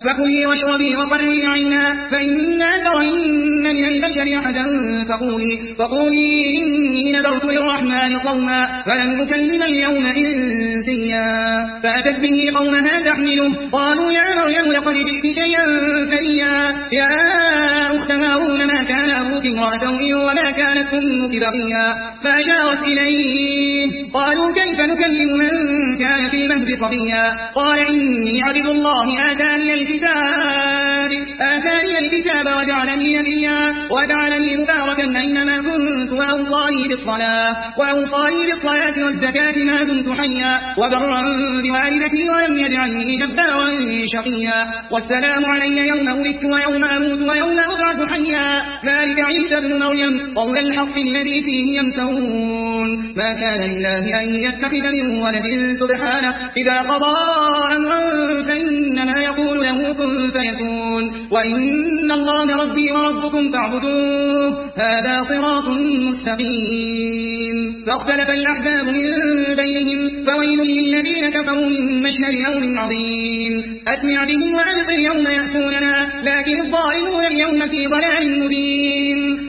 فكلي واشربي وقري عينا فإما ترين من البشر أحدا فقولي إني نذرت للرحمن صوما فلن أكلم اليوم إنسيا. فأتت به قومها تحمله قالوا يا مريم لقد جئت شيئا فريا يا أخت هارون ما كان أبوك امرأ سوء وما كانت أمك بغيا. فأشارت إليه قالوا كيف نكلم من كان في المهد صبيا. قال إني عبد الله آتاني الكتاب وجعلني نبيا وجعلني مباركا أينما كنت وأوصاني بالصلاة والزكاة ما دمت حيا وبرا بوالدتي ولم يجعلني جبارا شقيا. والسلام علي يوم ولدت ويوم أموت ويوم أبعث حيا. ذلك عيسى ابن مريم قول الحق الذي فيه يمترون. ما كان لله أن يتخذ من ولد سبحانه إذا قضى أمرا فإنما يقول له كن فيكون. وإن الله ربي وربكم فاعبدوه هذا صراط مستقيم. فاختلف الأحزاب من بينهم فويل للذين كفروا من مشهد يوم عظيم. أسمع بهم وأبصر يوم يأتوننا لكن الظالمون اليوم في ضلال مبين.